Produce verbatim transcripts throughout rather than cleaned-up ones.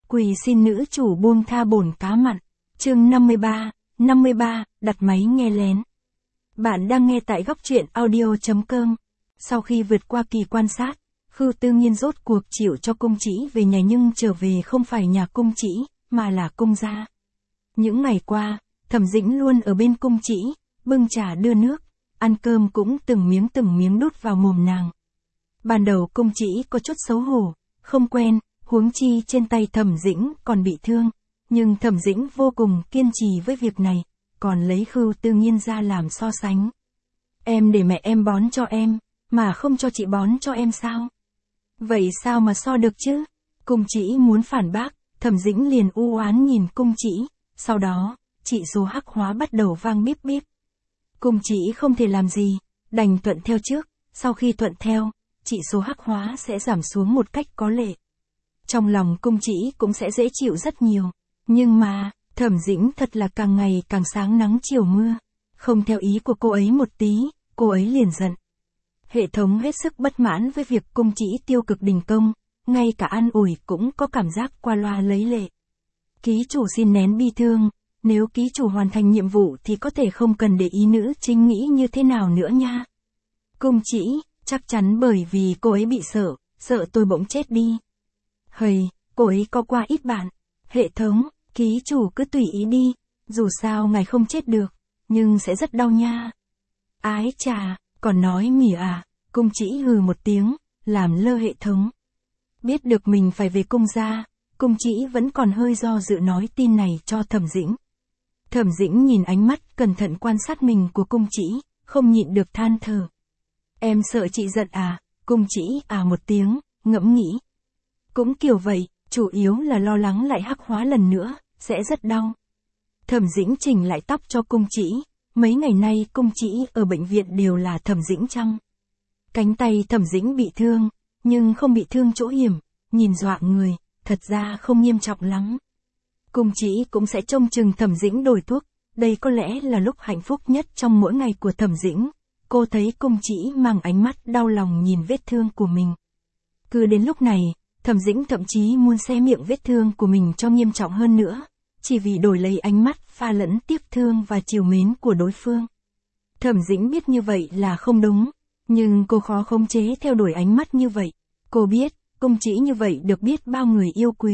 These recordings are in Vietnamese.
Quỳ xin nữ chủ buông tha bổn cá mặn. Chương năm mươi ba, năm mươi ba, đặt máy nghe lén. Bạn đang nghe tại góc truyện audio.com. Sau khi vượt qua kỳ quan sát, Khưu Tư Nghiên rốt cuộc chịu cho cung chỉ về nhà, nhưng trở về không phải nhà cung chỉ, mà là cung gia. Những ngày qua, Thẩm Dĩnh luôn ở bên cung chỉ, bưng trà đưa nước, ăn cơm cũng từng miếng từng miếng đút vào mồm nàng. Ban đầu cung chỉ có chút xấu hổ, không quen, huống chi trên tay Thẩm Dĩnh còn bị thương, nhưng Thẩm Dĩnh vô cùng kiên trì với việc này, còn lấy Khưu Tư Nghiên ra làm so sánh. Em để mẹ em bón cho em, mà không cho chị bón cho em sao? Vậy sao mà so được chứ? Cung chỉ muốn phản bác, Thẩm Dĩnh liền u oán nhìn cung chỉ, sau đó, chỉ số hắc hóa bắt đầu vang bíp bíp. Cung chỉ không thể làm gì, đành thuận theo trước, sau khi thuận theo, chỉ số hắc hóa sẽ giảm xuống một cách có lệ. Trong lòng cung chỉ cũng sẽ dễ chịu rất nhiều, nhưng mà, Thẩm Dĩnh thật là càng ngày càng sáng nắng chiều mưa, không theo ý của cô ấy một tí, cô ấy liền giận. Hệ thống hết sức bất mãn với việc cung chỉ tiêu cực đình công, ngay cả an ủi cũng có cảm giác qua loa lấy lệ. Ký chủ xin nén bi thương, nếu ký chủ hoàn thành nhiệm vụ thì có thể không cần để ý nữ chính nghĩ như thế nào nữa nha. Cung chỉ, chắc chắn bởi vì cô ấy bị sợ, sợ tôi bỗng chết đi. Hầy, cô ấy có qua ít bạn. Hệ thống, ký chủ cứ tùy ý đi, dù sao ngài không chết được, nhưng sẽ rất đau nha. Ái chà, còn nói mỉa à, cung chỉ hừ một tiếng, làm lơ hệ thống. Biết được mình phải về cung gia, cung chỉ vẫn còn hơi do dự nói tin này cho Thẩm Dĩnh. Thẩm Dĩnh nhìn ánh mắt cẩn thận quan sát mình của cung chỉ, không nhịn được than thở. Em sợ chị giận à? Cung chỉ à một tiếng, ngẫm nghĩ. Cũng kiểu vậy, chủ yếu là lo lắng lại hắc hóa lần nữa, sẽ rất đau. Thẩm Dĩnh chỉnh lại tóc cho cung chỉ, mấy ngày nay cung chỉ ở bệnh viện đều là Thẩm Dĩnh chăm. Cánh tay Thẩm Dĩnh bị thương, nhưng không bị thương chỗ hiểm, nhìn dọa người, thật ra không nghiêm trọng lắm. Cung chỉ cũng sẽ trông chừng Thẩm Dĩnh đổi thuốc, đây có lẽ là lúc hạnh phúc nhất trong mỗi ngày của Thẩm Dĩnh. Cô thấy cung chỉ mang ánh mắt đau lòng nhìn vết thương của mình. Cứ đến lúc này, Thẩm Dĩnh thậm chí muốn xé miệng vết thương của mình cho nghiêm trọng hơn nữa, chỉ vì đổi lấy ánh mắt pha lẫn tiếc thương và trìu mến của đối phương. Thẩm Dĩnh biết như vậy là không đúng, nhưng cô khó khống chế theo đuổi ánh mắt như vậy. Cô biết, cung chỉ như vậy được biết bao người yêu quý.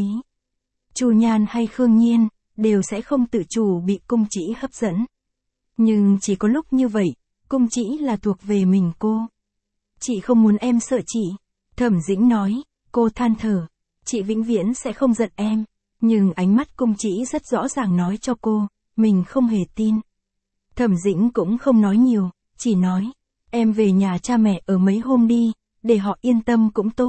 Chu Nhan hay Khương Nhiên, đều sẽ không tự chủ bị cung chỉ hấp dẫn. Nhưng chỉ có lúc như vậy, cung chỉ là thuộc về mình cô. Chị không muốn em sợ chị. Thẩm Dĩnh nói, cô than thở. Chị vĩnh viễn sẽ không giận em. Nhưng ánh mắt cung chỉ rất rõ ràng nói cho cô, mình không hề tin. Thẩm Dĩnh cũng không nói nhiều, chỉ nói, em về nhà cha mẹ ở mấy hôm đi, để họ yên tâm cũng tốt.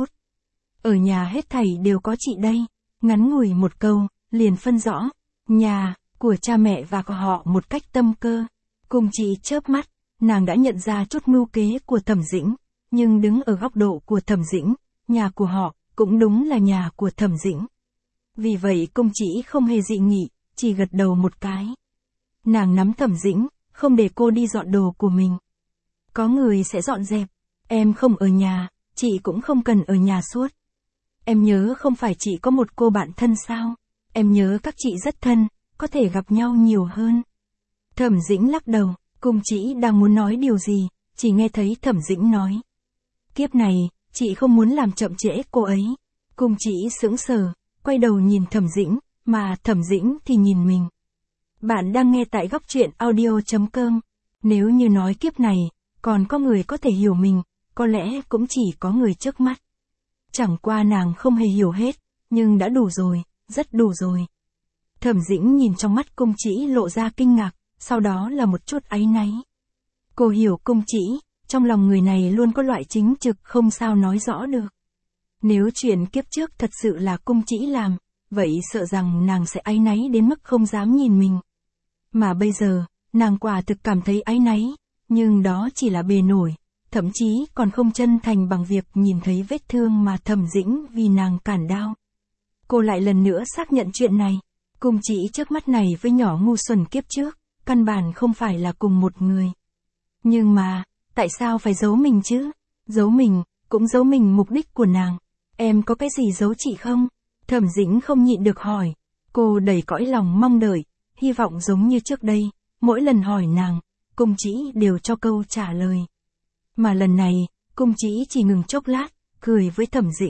Ở nhà hết thảy đều có chị đây. Ngắn ngủi một câu, liền phân rõ, nhà, của cha mẹ và của họ một cách tâm cơ. Cung chỉ chớp mắt, nàng đã nhận ra chút mưu kế của Thẩm Dĩnh, nhưng đứng ở góc độ của Thẩm Dĩnh, nhà của họ, cũng đúng là nhà của Thẩm Dĩnh. Vì vậy cung chỉ không hề dị nghị, chỉ gật đầu một cái. Nàng nắm Thẩm Dĩnh, không để cô đi dọn đồ của mình. Có người sẽ dọn dẹp, em không ở nhà, chị cũng không cần ở nhà suốt. Em nhớ không phải chị có một cô bạn thân sao? Em nhớ các chị rất thân, có thể gặp nhau nhiều hơn. Thẩm Dĩnh lắc đầu, cung chỉ đang muốn nói điều gì, chỉ nghe thấy Thẩm Dĩnh nói. Kiếp này, chị không muốn làm chậm trễ cô ấy. Cung chỉ sững sờ, quay đầu nhìn Thẩm Dĩnh, mà Thẩm Dĩnh thì nhìn mình. Bạn đang nghe tại góc truyện audio.com. Nếu như nói kiếp này, còn có người có thể hiểu mình, có lẽ cũng chỉ có người trước mắt. Chẳng qua nàng không hề hiểu hết, nhưng đã đủ rồi, rất đủ rồi. Thẩm Dĩnh nhìn trong mắt cung chỉ lộ ra kinh ngạc, sau đó là một chút áy náy. Cô hiểu cung chỉ, trong lòng người này luôn có loại chính trực không sao nói rõ được. Nếu chuyện kiếp trước thật sự là cung chỉ làm, vậy sợ rằng nàng sẽ áy náy đến mức không dám nhìn mình. Mà bây giờ, nàng quả thực cảm thấy áy náy, nhưng đó chỉ là bề nổi, thậm chí còn không chân thành bằng việc nhìn thấy vết thương mà Thẩm Dĩnh vì nàng cản đao. Cô lại lần nữa xác nhận chuyện này, cung chỉ trước mắt này với nhỏ ngu xuẩn kiếp trước, căn bản không phải là cùng một người. Nhưng mà, tại sao phải giấu mình chứ? Giấu mình, cũng giấu mình mục đích của nàng. Em có cái gì giấu chị không? Thẩm Dĩnh không nhịn được hỏi. Cô đầy cõi lòng mong đợi, hy vọng giống như trước đây, mỗi lần hỏi nàng, Cung Trĩ đều cho câu trả lời. Mà lần này, Cung Trĩ chỉ ngừng chốc lát, cười với Thẩm Dĩnh.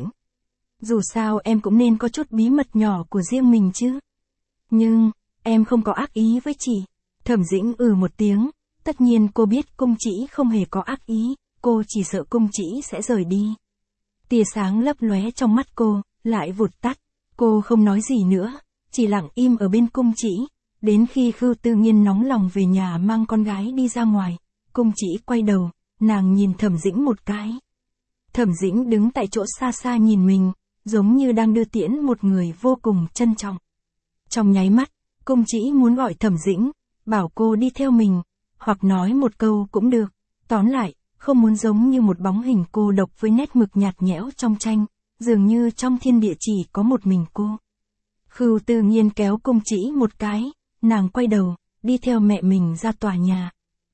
Dù sao em cũng nên có chút bí mật nhỏ của riêng mình chứ. Nhưng, em không có ác ý với chị. Thẩm Dĩnh ừ một tiếng, tất nhiên cô biết Cung Trĩ không hề có ác ý, cô chỉ sợ Cung Trĩ sẽ rời đi. Tia sáng lấp lóe trong mắt cô, lại vụt tắt. Cô không nói gì nữa, chỉ lặng im ở bên Cung Trĩ, đến khi Khưu Tư Nghiên nóng lòng về nhà mang con gái đi ra ngoài, Cung Trĩ quay đầu, nàng nhìn Thẩm Dĩnh một cái. Thẩm Dĩnh đứng tại chỗ xa xa nhìn mình, giống như đang đưa tiễn một người vô cùng trân trọng. Trong nháy mắt, Cung Trĩ muốn gọi Thẩm Dĩnh, bảo cô đi theo mình, hoặc nói một câu cũng được, tóm lại, không muốn giống như một bóng hình cô độc với nét mực nhạt nhẽo trong tranh, dường như trong thiên địa chỉ có một mình cô. Khưu Tư Nghiên kéo Cung Trĩ một cái, nàng quay đầu, đi theo mẹ mình ra tòa nhà.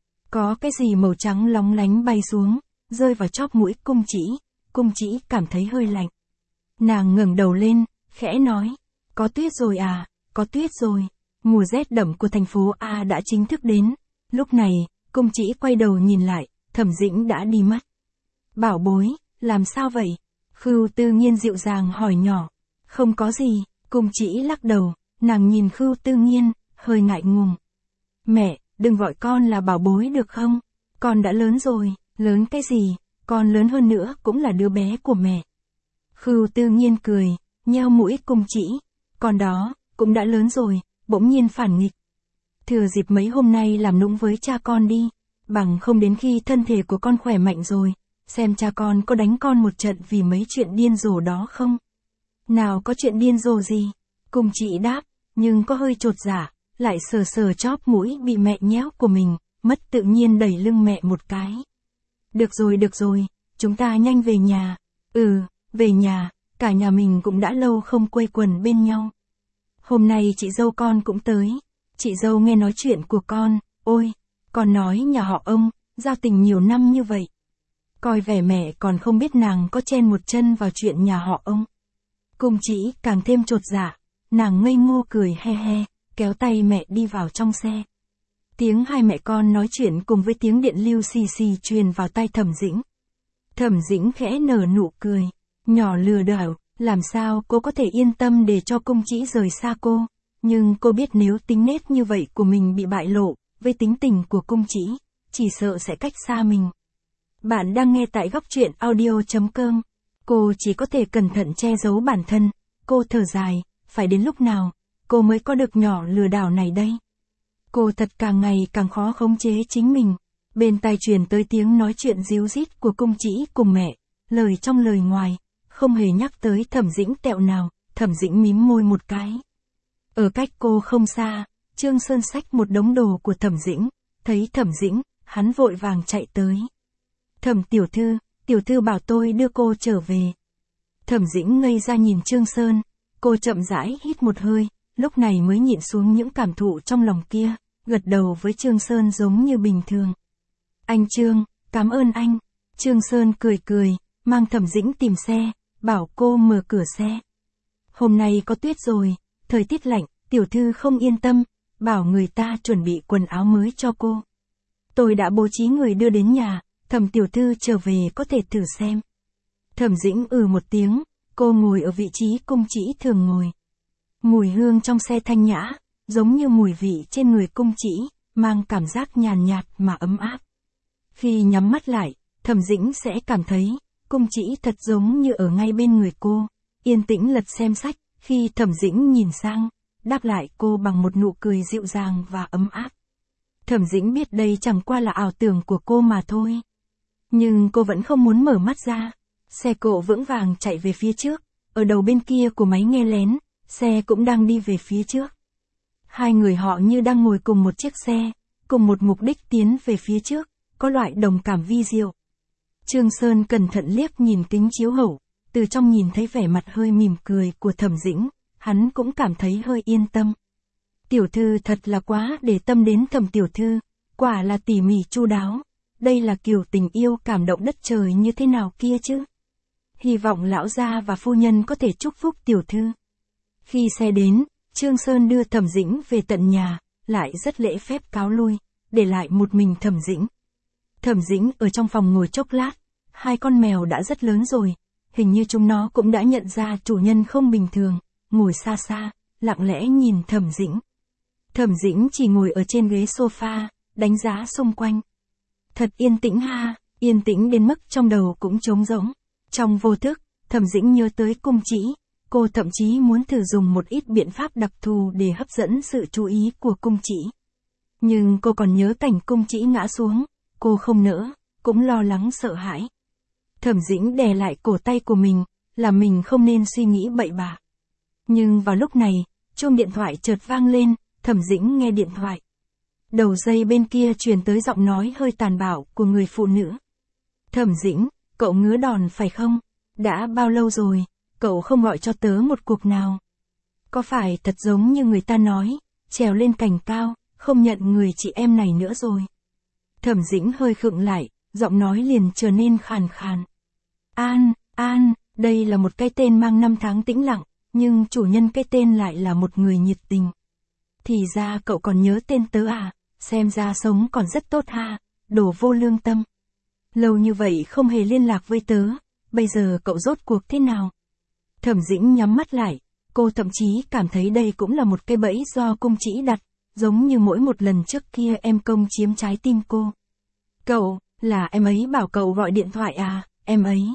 Có cái gì màu trắng lóng lánh bay xuống, rơi vào chóp mũi Cung Trĩ, Cung Trĩ cảm thấy hơi lạnh. Nàng ngẩng đầu lên, khẽ nói, có tuyết rồi à, có tuyết rồi. Mùa rét đậm của thành phố A đã chính thức đến. Lúc này, Cung Trĩ quay đầu nhìn lại, Thẩm Dĩnh đã đi mất. Bảo bối, làm sao vậy? Khưu Tư Nghiên dịu dàng hỏi nhỏ. Không có gì, Cung Trĩ lắc đầu, nàng nhìn Khưu Tư Nghiên, hơi ngại ngùng. Mẹ, đừng gọi con là bảo bối được không? Con đã lớn rồi, lớn cái gì, con lớn hơn nữa cũng là đứa bé của mẹ. Khưu Tư Nghiên cười, nheo mũi Cung Trĩ. Con đó, cũng đã lớn rồi, bỗng nhiên phản nghịch. Thừa dịp mấy hôm nay làm nũng với cha con đi, bằng không đến khi thân thể của con khỏe mạnh rồi, xem cha con có đánh con một trận vì mấy chuyện điên rồ đó không? Nào có chuyện điên rồ gì? Cung Trĩ đáp, nhưng có hơi chột dạ, lại sờ sờ chóp mũi bị mẹ nhéo của mình, mất tự nhiên đẩy lưng mẹ một cái. Được rồi được rồi, chúng ta nhanh về nhà. Ừ, về nhà, cả nhà mình cũng đã lâu không quây quần bên nhau. Hôm nay chị dâu con cũng tới. Chị dâu nghe nói chuyện của con, ôi, con nói nhà họ ông, giao tình nhiều năm như vậy. Coi vẻ mẹ còn không biết nàng có chen một chân vào chuyện nhà họ ông. Cung Trĩ càng thêm chột dạ, nàng ngây ngô cười he he, kéo tay mẹ đi vào trong xe. Tiếng hai mẹ con nói chuyện cùng với tiếng điện lưu xì xì truyền vào tai Thẩm Dĩnh. Thẩm Dĩnh khẽ nở nụ cười, nhỏ lừa đảo, làm sao cô có thể yên tâm để cho Cung Trĩ rời xa cô, nhưng cô biết nếu tính nết như vậy của mình bị bại lộ, với tính tình của Cung Trĩ, chỉ sợ sẽ cách xa mình. Bạn đang nghe tại góc truyện audio chấm com. Cô chỉ có thể cẩn thận che giấu bản thân, cô thở dài, phải đến lúc nào, cô mới có được nhỏ lừa đảo này đây. Cô thật càng ngày càng khó khống chế chính mình. Bên tai truyền tới tiếng nói chuyện ríu rít của Cung Trĩ cùng mẹ, lời trong lời ngoài, không hề nhắc tới Thẩm Dĩnh tẹo nào. Thẩm Dĩnh mím môi một cái. Ở cách cô không xa, Trương Sơn xách một đống đồ của Thẩm Dĩnh, thấy Thẩm Dĩnh, hắn vội vàng chạy tới. Thẩm tiểu thư, tiểu thư bảo tôi đưa cô trở về. Thẩm Dĩnh ngây ra nhìn Trương Sơn, cô chậm rãi hít một hơi, lúc này mới nhịn xuống những cảm thụ trong lòng kia, gật đầu với Trương Sơn giống như bình thường. Anh Trương, cảm ơn anh. Trương Sơn cười cười, mang Thẩm Dĩnh tìm xe, bảo cô mở cửa xe. Hôm nay có tuyết rồi, thời tiết lạnh, tiểu thư không yên tâm, bảo người ta chuẩn bị quần áo mới cho cô. Tôi đã bố trí người đưa đến nhà, Thẩm tiểu thư trở về có thể thử xem. Thẩm Dĩnh ừ một tiếng, cô ngồi ở vị trí Cung Trĩ thường ngồi. Mùi hương trong xe thanh nhã, giống như mùi vị trên người Cung Trĩ, mang cảm giác nhàn nhạt mà ấm áp. Khi nhắm mắt lại, Thẩm Dĩnh sẽ cảm thấy, Cung Trĩ thật giống như ở ngay bên người cô, yên tĩnh lật xem sách, khi Thẩm Dĩnh nhìn sang, đáp lại cô bằng một nụ cười dịu dàng và ấm áp. Thẩm Dĩnh biết đây chẳng qua là ảo tưởng của cô mà thôi. Nhưng cô vẫn không muốn mở mắt ra. Xe cộ vững vàng chạy về phía trước, ở đầu bên kia của máy nghe lén, xe cũng đang đi về phía trước. Hai người họ như đang ngồi cùng một chiếc xe, cùng một mục đích tiến về phía trước, có loại đồng cảm vi diệu. Trương Sơn cẩn thận liếc nhìn kính chiếu hậu, từ trong nhìn thấy vẻ mặt hơi mỉm cười của Thẩm Dĩnh, hắn cũng cảm thấy hơi yên tâm. Tiểu thư thật là quá để tâm đến Thẩm tiểu thư, quả là tỉ mỉ chu đáo, đây là kiểu tình yêu cảm động đất trời như thế nào kia chứ. Hy vọng lão gia và phu nhân có thể chúc phúc tiểu thư. Khi xe đến, Trương Sơn đưa Thẩm Dĩnh về tận nhà, lại rất lễ phép cáo lui, để lại một mình Thẩm Dĩnh. Thẩm Dĩnh ở trong phòng ngồi chốc lát, hai con mèo đã rất lớn rồi, hình như chúng nó cũng đã nhận ra chủ nhân không bình thường, ngồi xa xa, lặng lẽ nhìn Thẩm Dĩnh. Thẩm Dĩnh chỉ ngồi ở trên ghế sofa, đánh giá xung quanh. Thật yên tĩnh ha, yên tĩnh đến mức trong đầu cũng trống rỗng. Trong vô thức, Thẩm Dĩnh nhớ tới Cung Trĩ, cô thậm chí muốn thử dùng một ít biện pháp đặc thù để hấp dẫn sự chú ý của Cung Trĩ. Nhưng cô còn nhớ cảnh Cung Trĩ ngã xuống, cô không nỡ, cũng lo lắng sợ hãi. Thẩm Dĩnh đè lại cổ tay của mình, là mình không nên suy nghĩ bậy bạ. Nhưng vào lúc này, chuông điện thoại chợt vang lên, Thẩm Dĩnh nghe điện thoại. Đầu dây bên kia truyền tới giọng nói hơi tàn bạo của người phụ nữ. Thẩm Dĩnh, cậu ngứa đòn phải không? Đã bao lâu rồi, cậu không gọi cho tớ một cuộc nào? Có phải thật giống như người ta nói, trèo lên cành cao, không nhận người chị em này nữa rồi? Thẩm Dĩnh hơi khựng lại, giọng nói liền trở nên khàn khàn. An, An, đây là một cái tên mang năm tháng tĩnh lặng, nhưng chủ nhân cái tên lại là một người nhiệt tình. Thì ra cậu còn nhớ tên tớ à, xem ra sống còn rất tốt ha, đồ vô lương tâm. Lâu như vậy không hề liên lạc với tớ, bây giờ cậu rốt cuộc thế nào? Thẩm Dĩnh nhắm mắt lại, cô thậm chí cảm thấy đây cũng là một cái bẫy do Cung Trĩ đặt, giống như mỗi một lần trước kia em công chiếm trái tim cô. Cậu, là em ấy bảo cậu gọi điện thoại à, em ấy.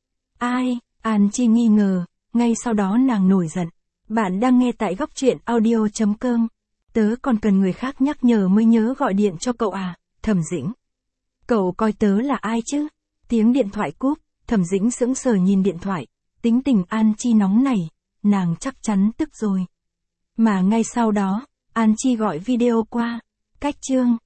Ai? An Chi nghi ngờ, ngay sau đó nàng nổi giận. Bạn đang nghe tại góc truyện audio chấm com. Tớ còn cần người khác nhắc nhở mới nhớ gọi điện cho cậu à, Thẩm Dĩnh. Cậu coi tớ là ai chứ? Tiếng điện thoại cúp, Thẩm Dĩnh sững sờ nhìn điện thoại, tính tình An Chi nóng nảy, nàng chắc chắn tức rồi. Mà ngay sau đó, An Chi gọi video qua, cách chương.